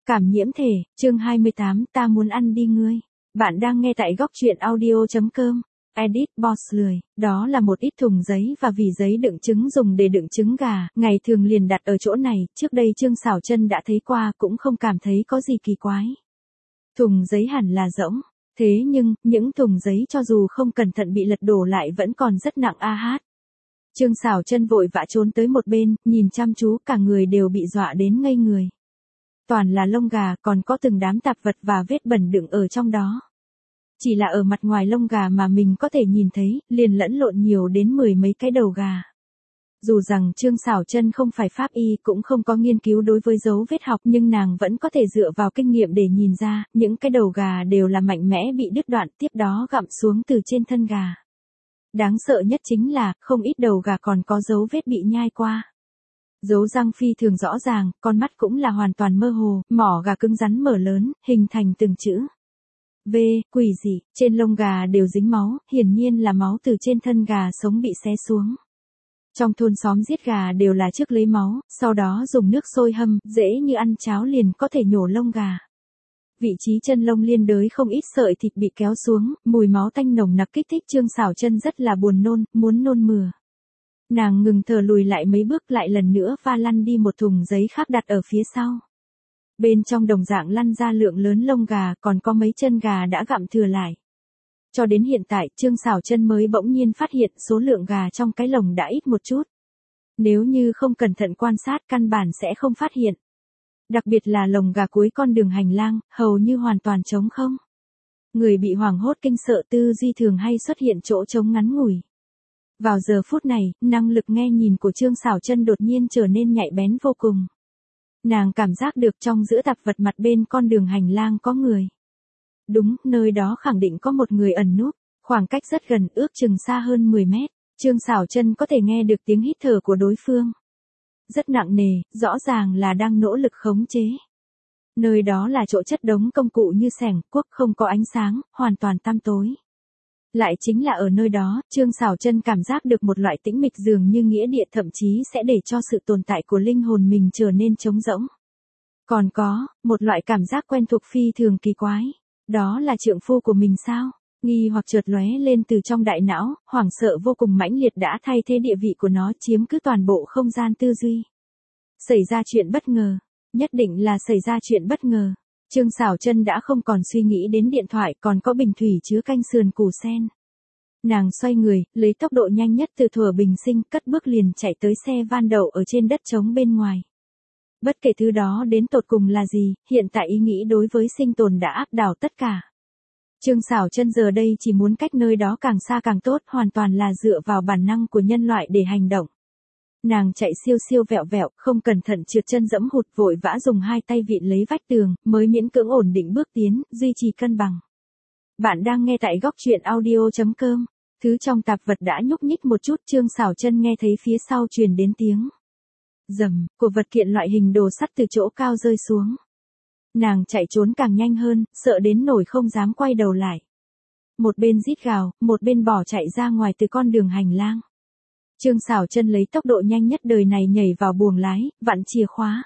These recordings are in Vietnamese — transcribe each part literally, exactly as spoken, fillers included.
Cảm nhiễm thể, chương hai mươi tám, ta muốn ăn đi ngươi. Bạn đang nghe tại góc truyện audio chấm com. Edit Boss lười, đó là một ít thùng giấy và vỉ giấy đựng trứng dùng để đựng trứng gà, ngày thường liền đặt ở chỗ này, trước đây Trương Sảo Chân đã thấy qua cũng không cảm thấy có gì kỳ quái. Thùng giấy hẳn là rỗng, thế nhưng, những thùng giấy cho dù không cẩn thận bị lật đổ lại vẫn còn rất nặng a hát. Trương Sảo Chân vội vã trốn tới một bên, nhìn chăm chú cả người đều bị dọa đến ngây người. Toàn là lông gà, còn có từng đám tạp vật và vết bẩn đựng ở trong đó. Chỉ là ở mặt ngoài lông gà mà mình có thể nhìn thấy, liền lẫn lộn nhiều đến mười mấy cái đầu gà. Dù rằng Trương Sảo Chân không phải pháp y cũng không có nghiên cứu đối với dấu vết học nhưng nàng vẫn có thể dựa vào kinh nghiệm để nhìn ra, những cái đầu gà đều là mạnh mẽ bị đứt đoạn tiếp đó gặm xuống từ trên thân gà. Đáng sợ nhất chính là, không ít đầu gà còn có dấu vết bị nhai qua. Dấu răng phi thường rõ ràng, con mắt cũng là hoàn toàn mơ hồ, mỏ gà cứng rắn mở lớn, hình thành từng chữ. V, quỷ dị, trên lông gà đều dính máu, hiển nhiên là máu từ trên thân gà sống bị xé xuống. Trong thôn xóm giết gà đều là trước lấy máu, sau đó dùng nước sôi hâm, dễ như ăn cháo liền có thể nhổ lông gà. Vị trí chân lông liên đới không ít sợi thịt bị kéo xuống, mùi máu tanh nồng nặc kích thích Trương Sảo Chân rất là buồn nôn, muốn nôn mửa. Nàng ngừng thở lùi lại mấy bước lại lần nữa va lăn đi một thùng giấy khác đặt ở phía sau. Bên trong đồng dạng lăn ra lượng lớn lông gà còn có mấy chân gà đã gặm thừa lại. Cho đến hiện tại Trương Sảo Chân mới bỗng nhiên phát hiện số lượng gà trong cái lồng đã ít một chút. Nếu như không cẩn thận quan sát căn bản sẽ không phát hiện. Đặc biệt là lồng gà cuối con đường hành lang, hầu như hoàn toàn trống không. Người bị hoảng hốt kinh sợ tư duy thường hay xuất hiện chỗ trống ngắn ngủi. Vào giờ phút này, năng lực nghe nhìn của Trương Sảo Chân đột nhiên trở nên nhạy bén vô cùng. Nàng cảm giác được trong giữa tạp vật mặt bên con đường hành lang có người. Đúng, nơi đó khẳng định có một người ẩn núp, khoảng cách rất gần, ước chừng xa hơn mười mét. Trương Sảo Chân có thể nghe được tiếng hít thở của đối phương. Rất nặng nề, rõ ràng là đang nỗ lực khống chế. Nơi đó là chỗ chất đống công cụ như xẻng, cuốc không có ánh sáng, hoàn toàn tăm tối. Lại chính là ở nơi đó, Trương Sảo Chân cảm giác được một loại tĩnh mịch dường như nghĩa địa thậm chí sẽ để cho sự tồn tại của linh hồn mình trở nên trống rỗng. Còn có, một loại cảm giác quen thuộc phi thường kỳ quái. Đó là trượng phu của mình sao? Nghi hoặc chợt lóe lên từ trong đại não, hoảng sợ vô cùng mãnh liệt đã thay thế địa vị của nó chiếm cứ toàn bộ không gian tư duy. Xảy ra chuyện bất ngờ. Nhất định là xảy ra chuyện bất ngờ. Trương Sảo Chân đã không còn suy nghĩ đến điện thoại còn có bình thủy chứa canh sườn củ sen. Nàng xoay người, lấy tốc độ nhanh nhất từ thuở bình sinh, cất bước liền chạy tới xe van đậu ở trên đất trống bên ngoài. Bất kể thứ đó đến tột cùng là gì, hiện tại ý nghĩ đối với sinh tồn đã áp đảo tất cả. Trương Sảo Chân giờ đây chỉ muốn cách nơi đó càng xa càng tốt, hoàn toàn là dựa vào bản năng của nhân loại để hành động. Nàng chạy siêu siêu vẹo vẹo, không cẩn thận trượt chân dẫm hụt, vội vã dùng hai tay vịn lấy vách tường, mới miễn cưỡng ổn định bước tiến, duy trì cân bằng. Bạn đang nghe tại góc truyện audio chấm com. Thứ trong tạp vật đã nhúc nhích một chút, Trương Sảo Chân nghe thấy phía sau truyền đến tiếng rầm của vật kiện loại hình đồ sắt từ chỗ cao rơi xuống. Nàng chạy trốn càng nhanh hơn, sợ đến nỗi không dám quay đầu lại. Một bên rít gào, một bên bỏ chạy ra ngoài từ con đường hành lang. Trương Sảo Chân lấy tốc độ nhanh nhất đời này nhảy vào buồng lái, vặn chìa khóa.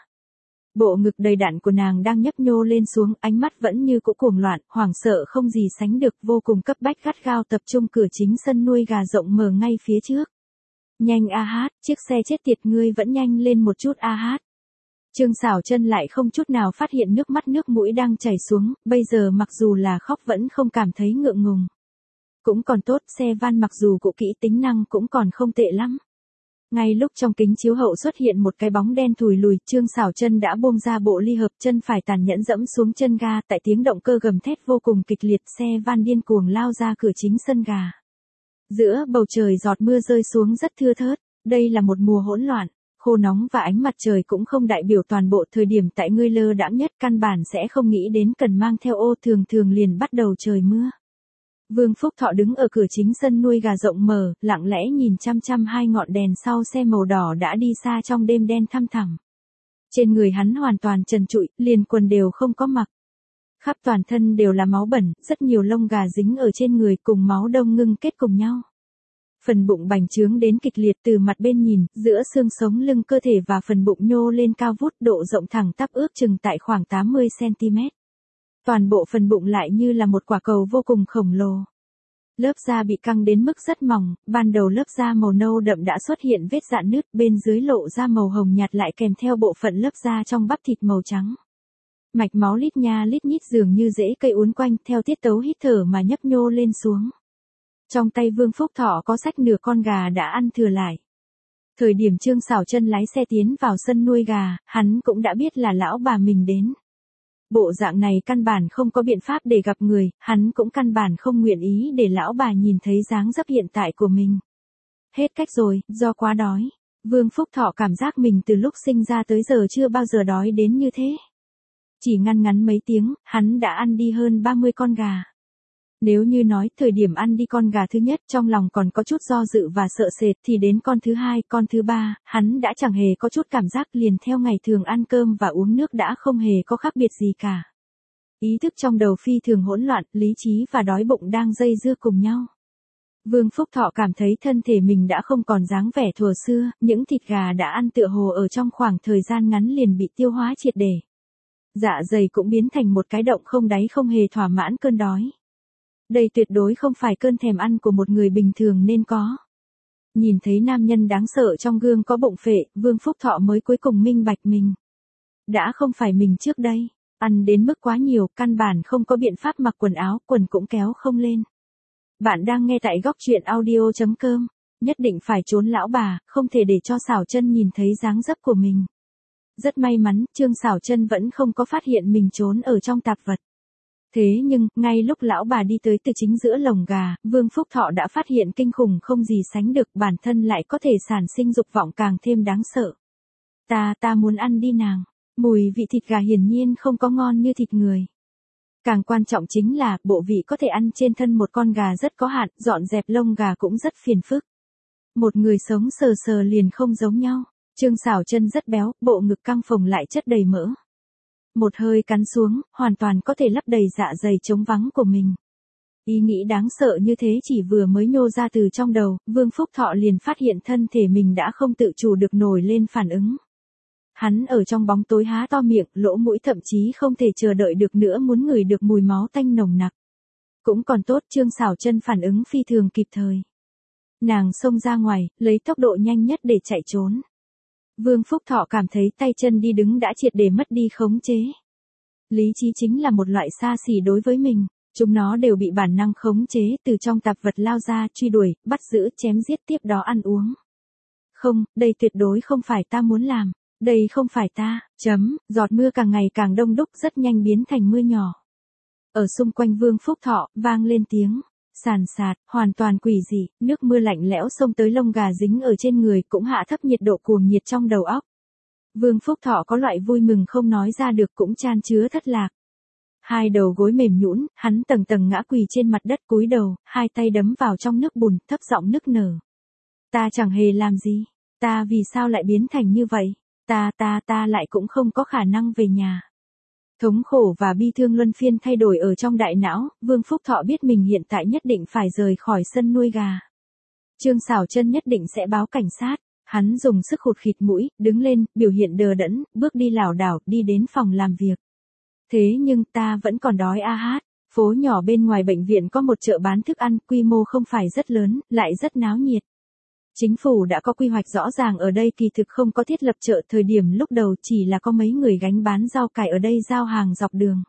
Bộ ngực đầy đặn của nàng đang nhấp nhô lên xuống, ánh mắt vẫn như cũ cuồng loạn, hoảng sợ không gì sánh được, vô cùng cấp bách gắt gao tập trung cửa chính sân nuôi gà rộng mở ngay phía trước. Nhanh a hát, chiếc xe chết tiệt ngươi vẫn nhanh lên một chút a hát. Trương Sảo Chân lại không chút nào phát hiện nước mắt nước mũi đang chảy xuống, bây giờ mặc dù là khóc vẫn không cảm thấy ngượng ngùng. Cũng còn tốt, xe van mặc dù cũ kỹ tính năng cũng còn không tệ lắm. Ngay lúc trong kính chiếu hậu xuất hiện một cái bóng đen thùi lùi, Trương Sảo Chân đã buông ra bộ ly hợp, chân phải tàn nhẫn dẫm xuống chân ga, tại tiếng động cơ gầm thét vô cùng kịch liệt, xe van điên cuồng lao ra cửa chính sân gà. Giữa bầu trời giọt mưa rơi xuống rất thưa thớt, đây là một mùa hỗn loạn, khô nóng và ánh mặt trời cũng không đại biểu toàn bộ thời điểm tại ngươi lơ đãng nhất, căn bản sẽ không nghĩ đến cần mang theo ô, thường thường liền bắt đầu trời mưa. Vương Phúc Thọ đứng ở cửa chính sân nuôi gà rộng mở, lặng lẽ nhìn chăm chăm hai ngọn đèn sau xe màu đỏ đã đi xa trong đêm đen thăm thẳm. Trên người hắn hoàn toàn trần trụi, liền quần đều không có mặc. Khắp toàn thân đều là máu bẩn, rất nhiều lông gà dính ở trên người cùng máu đông ngưng kết cùng nhau. Phần bụng bành trướng đến kịch liệt từ mặt bên nhìn, giữa xương sống lưng cơ thể và phần bụng nhô lên cao vút, độ rộng thẳng tắp ước chừng tại khoảng tám mươi xăng ti mét. Toàn bộ phần bụng lại như là một quả cầu vô cùng khổng lồ. Lớp da bị căng đến mức rất mỏng, ban đầu lớp da màu nâu đậm đã xuất hiện vết rạn nứt, bên dưới lộ ra màu hồng nhạt lại kèm theo bộ phận lớp da trong bắp thịt màu trắng. Mạch máu lít nha lít nhít dường như rễ cây uốn quanh theo tiết tấu hít thở mà nhấp nhô lên xuống. Trong tay Vương Phúc Thọ có xách nửa con gà đã ăn thừa lại. Thời điểm Trương Sảo Chân lái xe tiến vào sân nuôi gà, hắn cũng đã biết là lão bà mình đến. Bộ dạng này căn bản không có biện pháp để gặp người, hắn cũng căn bản không nguyện ý để lão bà nhìn thấy dáng dấp hiện tại của mình. Hết cách rồi, do quá đói. Vương Phúc Thọ cảm giác mình từ lúc sinh ra tới giờ chưa bao giờ đói đến như thế. Chỉ ngăn ngắn mấy tiếng, hắn đã ăn đi hơn ba mươi con gà. Nếu như nói thời điểm ăn đi con gà thứ nhất trong lòng còn có chút do dự và sợ sệt thì đến con thứ hai, con thứ ba, hắn đã chẳng hề có chút cảm giác, liền theo ngày thường ăn cơm và uống nước đã không hề có khác biệt gì cả. Ý thức trong đầu phi thường hỗn loạn, lý trí và đói bụng đang dây dưa cùng nhau. Vương Phúc Thọ cảm thấy thân thể mình đã không còn dáng vẻ thuở xưa, những thịt gà đã ăn tựa hồ ở trong khoảng thời gian ngắn liền bị tiêu hóa triệt để. Dạ dày cũng biến thành một cái động không đáy, không hề thỏa mãn cơn đói. Đây tuyệt đối không phải cơn thèm ăn của một người bình thường nên có. Nhìn thấy nam nhân đáng sợ trong gương có bụng phệ, Vương Phúc Thọ mới cuối cùng minh bạch mình. Đã không phải mình trước đây, ăn đến mức quá nhiều, căn bản không có biện pháp mặc quần áo, quần cũng kéo không lên. Bạn đang nghe tại góc truyện audio chấm com, nhất định phải trốn lão bà, không thể để cho Sảo Chân nhìn thấy dáng dấp của mình. Rất may mắn, Trương Sảo Chân vẫn không có phát hiện mình trốn ở trong tạp vật. Thế nhưng, ngay lúc lão bà đi tới từ chính giữa lồng gà, Vương Phúc Thọ đã phát hiện kinh khủng không gì sánh được, bản thân lại có thể sản sinh dục vọng càng thêm đáng sợ. Ta, ta muốn ăn đi nàng. Mùi vị thịt gà hiển nhiên không có ngon như thịt người. Càng quan trọng chính là, bộ vị có thể ăn trên thân một con gà rất có hạn, dọn dẹp lông gà cũng rất phiền phức. Một người sống sờ sờ liền không giống nhau. Trương Sảo Chân rất béo, bộ ngực căng phồng lại chất đầy mỡ. Một hơi cắn xuống, hoàn toàn có thể lấp đầy dạ dày trống vắng của mình. Ý nghĩ đáng sợ như thế chỉ vừa mới nhô ra từ trong đầu, Vương Phúc Thọ liền phát hiện thân thể mình đã không tự chủ được nổi lên phản ứng. Hắn ở trong bóng tối há to miệng, lỗ mũi thậm chí không thể chờ đợi được nữa muốn ngửi được mùi máu tanh nồng nặc. Cũng còn tốt Trương Sảo Chân phản ứng phi thường kịp thời. Nàng xông ra ngoài, lấy tốc độ nhanh nhất để chạy trốn. Vương Phúc Thọ cảm thấy tay chân đi đứng đã triệt để mất đi khống chế. Lý trí chính là một loại xa xỉ đối với mình, chúng nó đều bị bản năng khống chế, từ trong tạp vật lao ra, truy đuổi, bắt giữ, chém giết, tiếp đó ăn uống. Không, đây tuyệt đối không phải ta muốn làm, đây không phải ta, chấm, giọt mưa càng ngày càng đông đúc rất nhanh biến thành mưa nhỏ. Ở xung quanh Vương Phúc Thọ, vang lên tiếng sàn sạt, hoàn toàn quỷ dị, nước mưa lạnh lẽo xông tới lông gà dính ở trên người cũng hạ thấp nhiệt độ cuồng nhiệt trong đầu óc. Vương Phúc Thọ có loại vui mừng không nói ra được cũng chan chứa thất lạc. Hai đầu gối mềm nhũn, hắn tầng tầng ngã quỳ trên mặt đất cúi đầu, hai tay đấm vào trong nước bùn, thấp giọng nức nở. Ta chẳng hề làm gì, ta vì sao lại biến thành như vậy, ta ta ta lại cũng không có khả năng về nhà. Thống khổ và bi thương luân phiên thay đổi ở trong đại não, Vương Phúc Thọ biết mình hiện tại nhất định phải rời khỏi sân nuôi gà. Trương Sảo Chân nhất định sẽ báo cảnh sát, hắn dùng sức khụt khịt mũi, đứng lên, biểu hiện đờ đẫn, bước đi lảo đảo, đi đến phòng làm việc. Thế nhưng ta vẫn còn đói a hát, phố nhỏ bên ngoài bệnh viện có một chợ bán thức ăn, quy mô không phải rất lớn, lại rất náo nhiệt. Chính phủ đã có quy hoạch rõ ràng ở đây, kỳ thực không có thiết lập chợ, thời điểm lúc đầu chỉ là có mấy người gánh bán rau cải ở đây giao hàng dọc đường.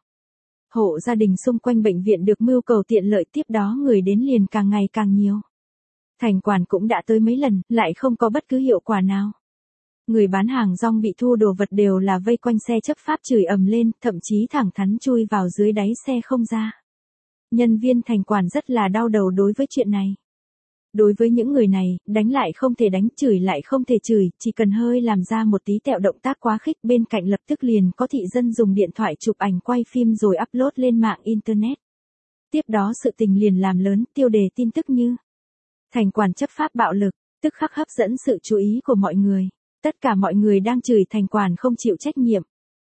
Hộ gia đình xung quanh bệnh viện được mưu cầu tiện lợi, tiếp đó người đến liền càng ngày càng nhiều. Thành quản cũng đã tới mấy lần, lại không có bất cứ hiệu quả nào. Người bán hàng rong bị thu đồ vật đều là vây quanh xe chấp pháp chửi ầm lên, thậm chí thẳng thắn chui vào dưới đáy xe không ra. Nhân viên thành quản rất là đau đầu đối với chuyện này. Đối với những người này, đánh lại không thể đánh, chửi lại không thể chửi, chỉ cần hơi làm ra một tí tẹo động tác quá khích, bên cạnh lập tức liền có thị dân dùng điện thoại chụp ảnh quay phim rồi upload lên mạng Internet. Tiếp đó sự tình liền làm lớn, tiêu đề tin tức như thành quản chấp pháp bạo lực, tức khắc hấp dẫn sự chú ý của mọi người. Tất cả mọi người đang chửi thành quản không chịu trách nhiệm.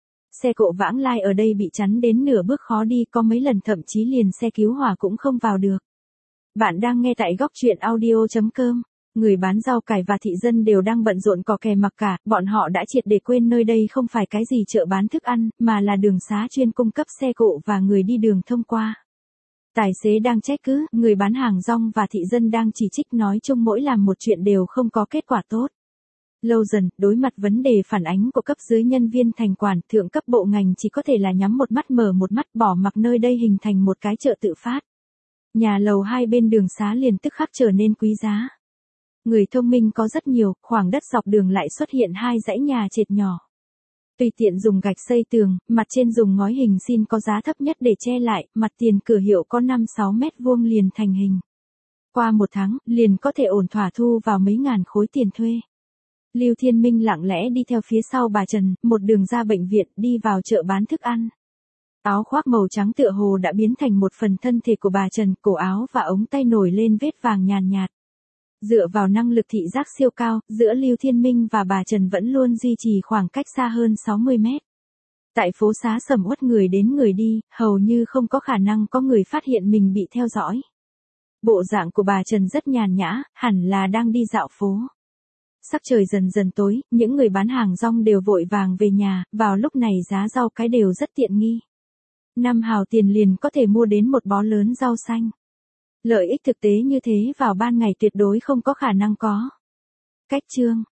Xe cộ vãng lai ở đây bị chắn đến nửa bước khó đi, có mấy lần thậm chí liền xe cứu hỏa cũng không vào được. Bạn đang nghe tại góc chuyện audio chấm com. Người bán rau cải và thị dân đều đang bận rộn cò kè mặc cả, bọn họ đã triệt để quên nơi đây không phải cái gì chợ bán thức ăn, mà là đường xá chuyên cung cấp xe cộ và người đi đường thông qua. Tài xế đang trách cứ, người bán hàng rong và thị dân đang chỉ trích, nói chung mỗi làm một chuyện đều không có kết quả tốt. Lâu dần, đối mặt vấn đề phản ánh của cấp dưới nhân viên thành quản, thượng cấp bộ ngành chỉ có thể là nhắm một mắt mở một mắt, bỏ mặc nơi đây hình thành một cái chợ tự phát. Nhà lầu hai bên đường xá liền tức khắc trở nên quý giá. Người thông minh có rất nhiều, khoảng đất dọc đường lại xuất hiện hai dãy nhà trệt nhỏ. Tùy tiện dùng gạch xây tường, mặt trên dùng ngói hình xin có giá thấp nhất để che lại, mặt tiền cửa hiệu có năm sáu mét vuông liền thành hình. Qua một tháng, liền có thể ổn thỏa thu vào mấy ngàn khối tiền thuê. Lưu Thiên Minh lặng lẽ đi theo phía sau bà Trần, một đường ra bệnh viện, đi vào chợ bán thức ăn. Áo khoác màu trắng tựa hồ đã biến thành một phần thân thể của bà Trần, cổ áo và ống tay nổi lên vết vàng nhàn nhạt. Dựa vào năng lực thị giác siêu cao, giữa Lưu Thiên Minh và bà Trần vẫn luôn duy trì khoảng cách xa hơn sáu mươi mét. Tại phố xá sầm uất người đến người đi, hầu như không có khả năng có người phát hiện mình bị theo dõi. Bộ dạng của bà Trần rất nhàn nhã, hẳn là đang đi dạo phố. Sắc trời dần dần tối, những người bán hàng rong đều vội vàng về nhà, vào lúc này giá rau cái đều rất tiện nghi. Năm hào tiền liền có thể mua đến một bó lớn rau xanh. Lợi ích thực tế như thế vào ban ngày tuyệt đối không có khả năng có. Cách chương